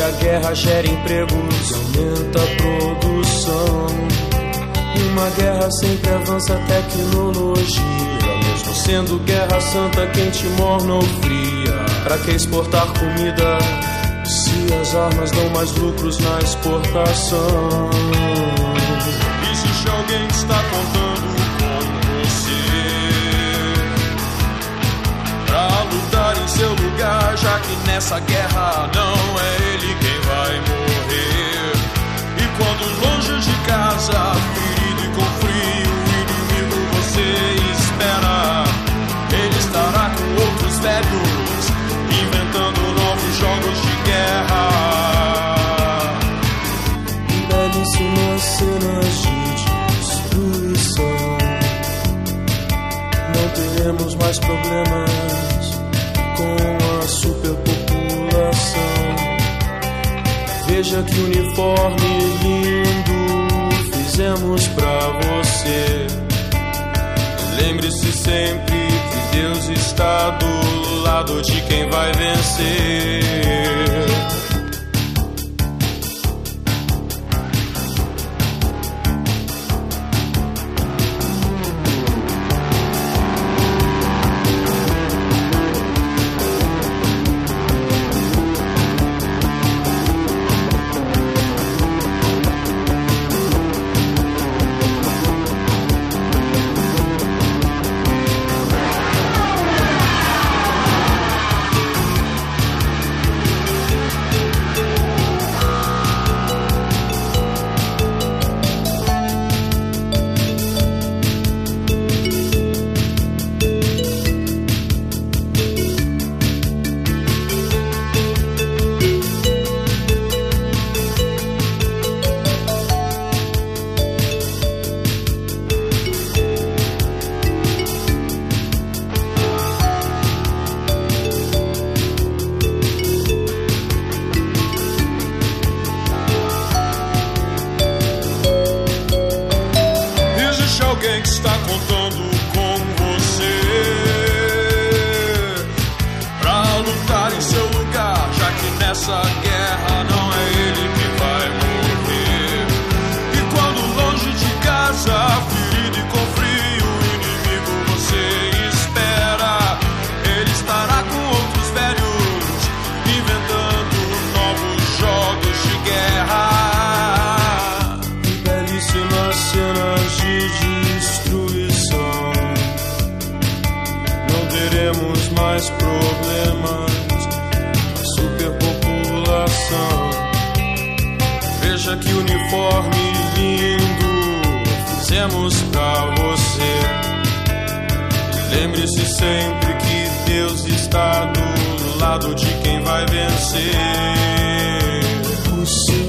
a guerra gera empregos, aumenta a produção. E uma guerra sempre avança a tecnologia, mesmo sendo guerra santa, quente, morna ou fria. Pra que exportar comida se as armas dão mais lucros na exportação? Existe alguém que está contando com você pra lutar em seu lugar, já que nessa guerra não é ele quem vai morrer. E quando longe de casa, ferido e com frio, o inimigo você espera, ele estará com outros velhos, inventando novos jogos de guerra. Belíssimas cenas de destruição. Não teremos mais problemas com a superpopulação. Veja que uniforme lindo fizemos pra você. Lembre-se sempre que Deus está do lado de quem vai vencer. Alguém que está contando com você pra lutar em seu lugar, já que nessa guerra não é ele que vai morrer. E quando longe de casa, ferido e com frio, o inimigo você espera, ele estará com outros velhos, inventando novos jogos de guerra. E belíssimas cenas de destruição. Não teremos mais problemas com a superpopulação. Veja que uniforme lindo fizemos pra você. Lembre-se sempre que Deus está do lado de quem vai vencer. O